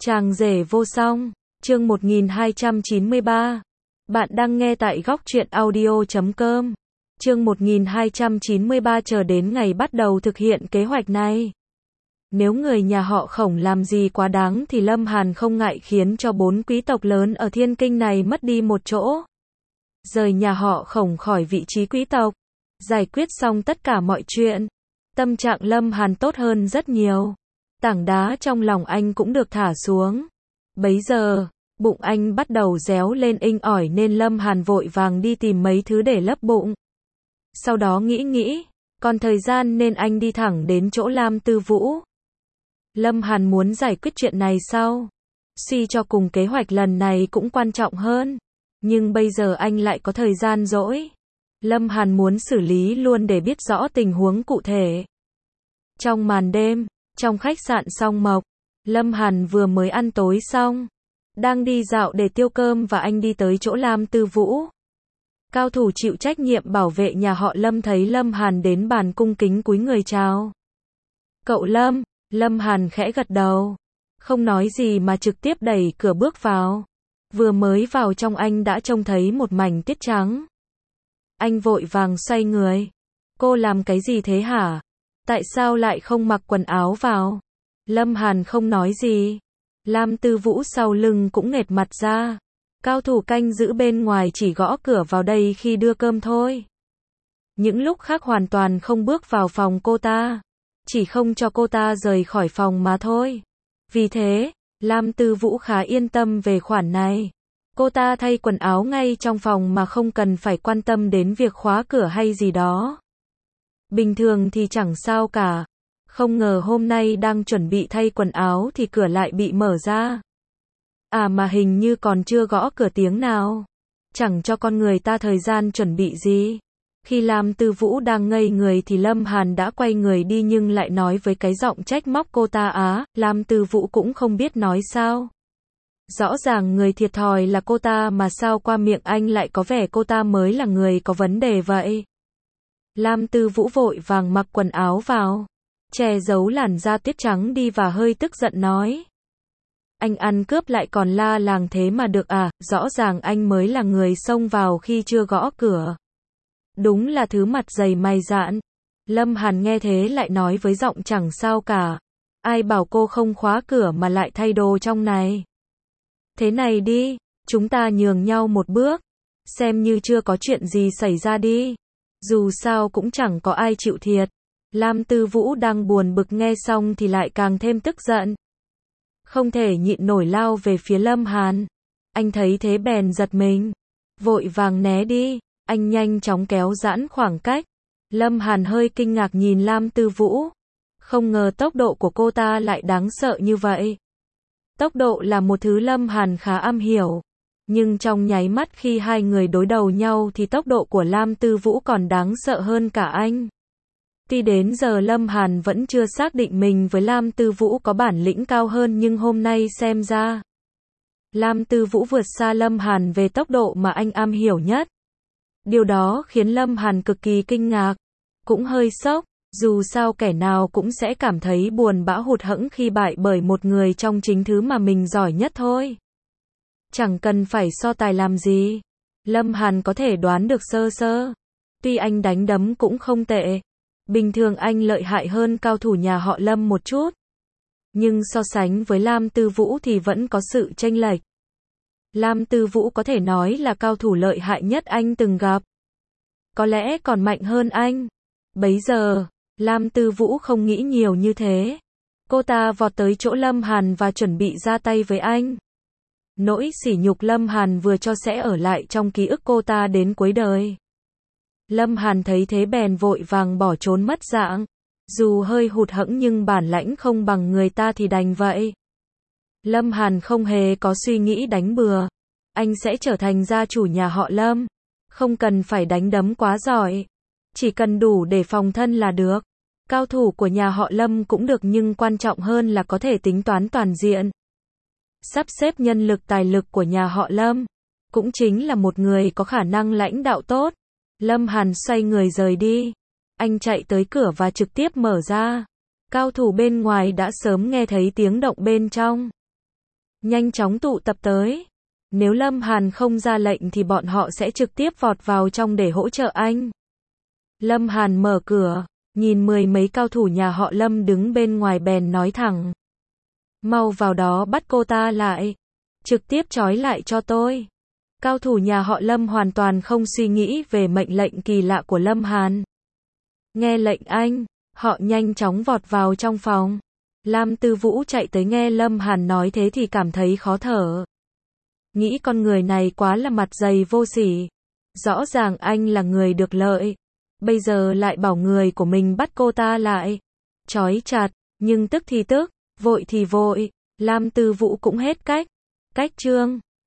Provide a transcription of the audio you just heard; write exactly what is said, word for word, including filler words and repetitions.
Chàng rể vô song, chương một nghìn hai trăm chín mươi ba. Bạn đang nghe tại góc truyện audio chấm com. Chương một nghìn hai trăm chín mươi ba chờ đến ngày bắt đầu thực hiện kế hoạch này. Nếu người nhà họ Khổng làm gì quá đáng thì Lâm Hàn không ngại khiến cho bốn quý tộc lớn ở Thiên Kinh này mất đi một chỗ. Rời nhà họ Khổng khỏi vị trí quý tộc, giải quyết xong tất cả mọi chuyện. Tâm trạng Lâm Hàn tốt hơn rất nhiều. Tảng đá trong lòng anh cũng được thả xuống. Bấy giờ, bụng anh bắt đầu réo lên inh ỏi nên Lâm Hàn vội vàng đi tìm mấy thứ để lấp bụng. Sau đó nghĩ nghĩ, còn thời gian nên anh đi thẳng đến chỗ Lam Tư Vũ. Lâm Hàn muốn giải quyết chuyện này sau. Suy cho cùng kế hoạch lần này cũng quan trọng hơn. Nhưng bây giờ anh lại có thời gian rỗi. Lâm Hàn muốn xử lý luôn để biết rõ tình huống cụ thể. Trong màn đêm, trong khách sạn Song Mộc, Lâm Hàn vừa mới ăn tối xong, đang đi dạo để tiêu cơm và anh đi tới chỗ Lam Tư Vũ. Cao thủ chịu trách nhiệm bảo vệ nhà họ Lâm thấy Lâm Hàn đến bàn cung kính cúi người chào. Cậu Lâm, Lâm Hàn khẽ gật đầu, không nói gì mà trực tiếp đẩy cửa bước vào. Vừa mới vào trong anh đã trông thấy một mảnh tuyết trắng. Anh vội vàng xoay người. Cô làm cái gì thế hả? Tại sao lại không mặc quần áo vào? Lâm Hàn không nói gì. Lam Tư Vũ sau lưng cũng nghệt mặt ra. Cao thủ canh giữ bên ngoài chỉ gõ cửa vào đây khi đưa cơm thôi. Những lúc khác hoàn toàn không bước vào phòng cô ta. Chỉ không cho cô ta rời khỏi phòng mà thôi. Vì thế, Lam Tư Vũ khá yên tâm về khoản này. Cô ta thay quần áo ngay trong phòng mà không cần phải quan tâm đến việc khóa cửa hay gì đó. Bình thường thì chẳng sao cả. Không ngờ hôm nay đang chuẩn bị thay quần áo thì cửa lại bị mở ra. À mà hình như còn chưa gõ cửa tiếng nào. Chẳng cho con người ta thời gian chuẩn bị gì. Khi Lam Tư Vũ đang ngây người thì Lâm Hàn đã quay người đi nhưng lại nói với cái giọng trách móc cô ta á. Lam Tư Vũ cũng không biết nói sao. Rõ ràng người thiệt thòi là cô ta mà sao qua miệng anh lại có vẻ cô ta mới là người có vấn đề vậy. Lam Tư Vũ vội vàng mặc quần áo vào, che giấu làn da tuyết trắng đi và hơi tức giận nói. Anh ăn cướp lại còn la làng thế mà được à, rõ ràng anh mới là người xông vào khi chưa gõ cửa. Đúng là thứ mặt dày mày dạn. Lâm Hàn nghe thế lại nói với giọng chẳng sao cả. Ai bảo cô không khóa cửa mà lại thay đồ trong này. Thế này đi, chúng ta nhường nhau một bước. Xem như chưa có chuyện gì xảy ra đi. Dù sao cũng chẳng có ai chịu thiệt. Lam Tư Vũ đang buồn bực nghe xong thì lại càng thêm tức giận. Không thể nhịn nổi lao về phía Lâm Hàn. Anh thấy thế bèn giật mình. Vội vàng né đi. Anh nhanh chóng kéo giãn khoảng cách. Lâm Hàn hơi kinh ngạc nhìn Lam Tư Vũ. Không ngờ tốc độ của cô ta lại đáng sợ như vậy. Tốc độ là một thứ Lâm Hàn khá am hiểu. Nhưng trong nháy mắt khi hai người đối đầu nhau thì tốc độ của Lam Tư Vũ còn đáng sợ hơn cả anh. Tuy đến giờ Lâm Hàn vẫn chưa xác định mình với Lam Tư Vũ có bản lĩnh cao hơn nhưng hôm nay xem ra Lam Tư Vũ vượt xa Lâm Hàn về tốc độ mà anh am hiểu nhất. Điều đó khiến Lâm Hàn cực kỳ kinh ngạc, cũng hơi sốc. Dù sao kẻ nào cũng sẽ cảm thấy buồn bã hụt hẫng khi bại bởi một người trong chính thứ mà mình giỏi nhất thôi. Chẳng cần phải so tài làm gì. Lâm Hàn có thể đoán được sơ sơ. Tuy anh đánh đấm cũng không tệ. Bình thường anh lợi hại hơn cao thủ nhà họ Lâm một chút. Nhưng so sánh với Lam Tư Vũ thì vẫn có sự chênh lệch. Lam Tư Vũ có thể nói là cao thủ lợi hại nhất anh từng gặp. Có lẽ còn mạnh hơn anh. Bấy giờ, Lam Tư Vũ không nghĩ nhiều như thế. Cô ta vọt tới chỗ Lâm Hàn và chuẩn bị ra tay với anh. Nỗi sỉ nhục Lâm Hàn vừa cho sẽ ở lại trong ký ức cô ta đến cuối đời. Lâm Hàn thấy thế bèn vội vàng bỏ trốn mất dạng. Dù hơi hụt hẫng nhưng bản lãnh không bằng người ta thì đành vậy. Lâm Hàn không hề có suy nghĩ đánh bừa. Anh sẽ trở thành gia chủ nhà họ Lâm. Không cần phải đánh đấm quá giỏi. Chỉ cần đủ để phòng thân là được. Cao thủ của nhà họ Lâm cũng được nhưng quan trọng hơn là có thể tính toán toàn diện. Sắp xếp nhân lực tài lực của nhà họ Lâm. Cũng chính là một người có khả năng lãnh đạo tốt. Lâm Hàn xoay người rời đi. Anh chạy tới cửa và trực tiếp mở ra. Cao thủ bên ngoài đã sớm nghe thấy tiếng động bên trong. nhanh chóng tụ tập tới. Nếu Lâm Hàn không ra lệnh thì bọn họ sẽ trực tiếp vọt vào trong để hỗ trợ anh. Lâm Hàn mở cửa, nhìn mười mấy cao thủ nhà họ Lâm đứng bên ngoài bèn nói thẳng. Mau vào đó bắt cô ta lại. Trực tiếp trói lại cho tôi. Cao thủ nhà họ Lâm hoàn toàn không suy nghĩ về mệnh lệnh kỳ lạ của Lâm Hàn. Nghe lệnh anh, họ nhanh chóng vọt vào trong phòng. Lam Tư Vũ chạy tới nghe Lâm Hàn nói thế thì cảm thấy khó thở. Nghĩ con người này quá là mặt dày vô sỉ. Rõ ràng anh là người được lợi. Bây giờ lại bảo người của mình bắt cô ta lại. Trói chặt, nhưng tức thì tức, vội thì vội. Lam Tư Vũ cũng hết cách. Cách chương